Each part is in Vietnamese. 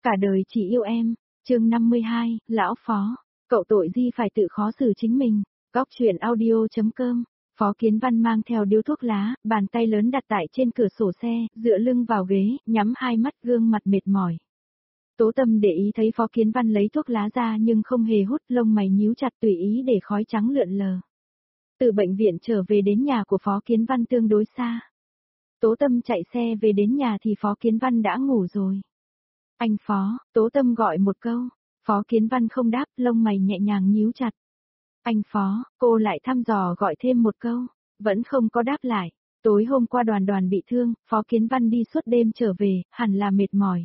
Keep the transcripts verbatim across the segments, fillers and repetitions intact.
cả đời chỉ yêu em. Chương năm mươi hai, Lão Phó, cậu tội gì phải tự khó xử chính mình. Góc truyện audio.com. Phó Kiến Văn mang theo điếu thuốc lá, bàn tay lớn đặt tại trên cửa sổ xe, dựa lưng vào ghế, nhắm hai mắt, gương mặt mệt mỏi. Tố Tâm để ý thấy Phó Kiến Văn lấy thuốc lá ra nhưng không hề hút, lông mày nhíu chặt tùy ý để khói trắng lượn lờ. Từ bệnh viện trở về đến nhà của Phó Kiến Văn tương đối xa. Tố Tâm chạy xe về đến nhà thì Phó Kiến Văn đã ngủ rồi. Anh Phó, Tố Tâm gọi một câu. Phó Kiến Văn không đáp, lông mày nhẹ nhàng nhíu chặt. Anh Phó, cô lại thăm dò gọi thêm một câu, vẫn không có đáp lại. Tối hôm qua Đoàn Đoàn bị thương, Phó Kiến Văn đi suốt đêm trở về, hẳn là mệt mỏi.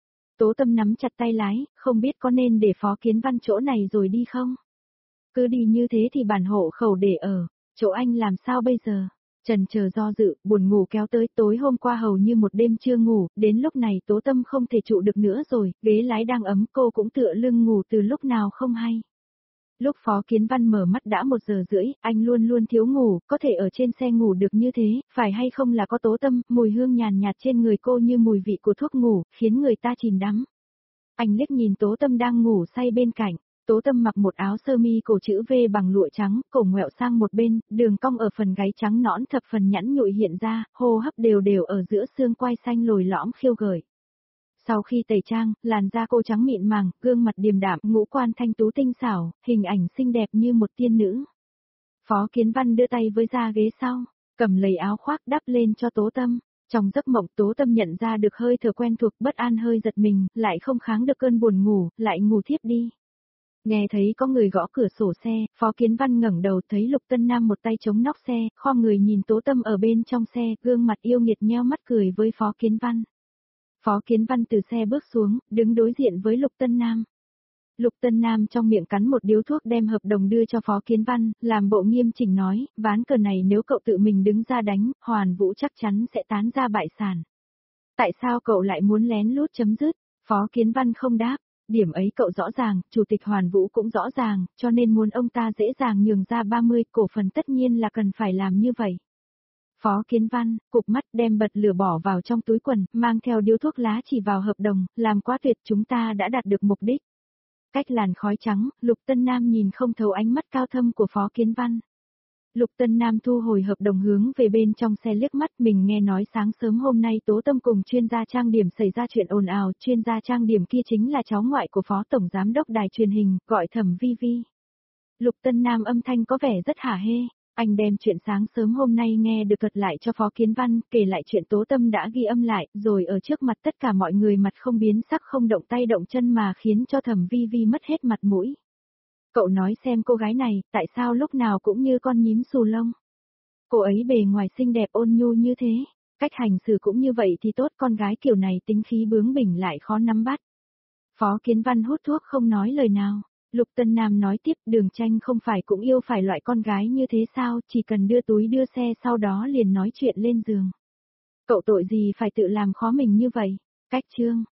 Tố Tâm nắm chặt tay lái, không biết có nên để Phó Kiến Văn chỗ này rồi đi không? Cứ đi như thế thì bản hộ khẩu để ở, chỗ anh làm sao bây giờ? Trần chờ do dự, buồn ngủ kéo tới, tối hôm qua hầu như một đêm chưa ngủ, đến lúc này Tố Tâm không thể trụ được nữa rồi, ghế lái đang ấm, cô cũng tựa lưng ngủ từ lúc nào không hay. Lúc Phó Kiến Văn mở mắt đã một giờ rưỡi, anh luôn luôn thiếu ngủ, có thể ở trên xe ngủ được như thế, phải hay không là có Tố Tâm, mùi hương nhàn nhạt trên người cô như mùi vị của thuốc ngủ, khiến người ta chìm đắm. Anh liếc nhìn Tố Tâm đang ngủ say bên cạnh. Tố Tâm mặc một áo sơ mi cổ chữ V bằng lụa trắng, cổ ngoẹo sang một bên, đường cong ở phần gáy trắng nõn thập phần nhẵn nhụi hiện ra, hô hấp đều đều ở giữa xương quai xanh lồi lõm khiêu gợi. Sau khi tẩy trang, làn da cô trắng mịn màng, gương mặt điềm đạm, ngũ quan thanh tú tinh xảo, hình ảnh xinh đẹp như một tiên nữ. Phó Kiến Văn đưa tay với ra ghế sau, cầm lấy áo khoác đắp lên cho Tố Tâm. Trong giấc mộng Tố Tâm nhận ra được hơi thở quen thuộc, bất an hơi giật mình, lại không kháng được cơn buồn ngủ, lại ngủ thiếp đi. Nghe thấy có người gõ cửa sổ xe, Phó Kiến Văn ngẩng đầu thấy Lục Tân Nam một tay chống nóc xe, khom người nhìn Tố Tâm ở bên trong xe, gương mặt yêu nghiệt nheo mắt cười với Phó Kiến Văn. Phó Kiến Văn từ xe bước xuống, đứng đối diện với Lục Tân Nam. Lục Tân Nam trong miệng cắn một điếu thuốc đem hợp đồng đưa cho Phó Kiến Văn, làm bộ nghiêm chỉnh nói, ván cờ này nếu cậu tự mình đứng ra đánh, Hoàn Vũ chắc chắn sẽ tán ra bại sản. Tại sao cậu lại muốn lén lút chấm dứt? Phó Kiến Văn không đáp. Điểm ấy cậu rõ ràng, Chủ tịch Hoàn Vũ cũng rõ ràng, cho nên muốn ông ta dễ dàng nhường ra ba mươi cổ phần tất nhiên là cần phải làm như vậy. Phó Kiến Văn, cụp mắt đem bật lửa bỏ vào trong túi quần, mang theo điếu thuốc lá chỉ vào hợp đồng, làm quá tuyệt, chúng ta đã đạt được mục đích. Cách làn khói trắng, Lục Tân Nam nhìn không thấu ánh mắt cao thâm của Phó Kiến Văn. Lục Tân Nam thu hồi hợp đồng hướng về bên trong xe liếc mắt, mình nghe nói sáng sớm hôm nay Tố Tâm cùng chuyên gia trang điểm xảy ra chuyện ồn ào, chuyên gia trang điểm kia chính là cháu ngoại của Phó Tổng Giám đốc đài truyền hình, gọi Thẩm Vi Vi. Lục Tân Nam âm thanh có vẻ rất hả hê, anh đem chuyện sáng sớm hôm nay nghe được cật lại cho Phó Kiến Văn, kể lại chuyện Tố Tâm đã ghi âm lại, rồi ở trước mặt tất cả mọi người mặt không biến sắc không động tay động chân mà khiến cho Thẩm Vi Vi mất hết mặt mũi. Cậu nói xem cô gái này, tại sao lúc nào cũng như con nhím xù lông. Cô ấy bề ngoài xinh đẹp ôn nhu như thế, cách hành xử cũng như vậy thì tốt, con gái kiểu này tính khí bướng bỉnh lại khó nắm bắt. Phó Kiến Văn hút thuốc không nói lời nào. Lục Tân Nam nói tiếp, Đường Tranh không phải cũng yêu phải loại con gái như thế sao, chỉ cần đưa túi đưa xe sau đó liền nói chuyện lên giường. Cậu tội gì phải tự làm khó mình như vậy? Cách chương.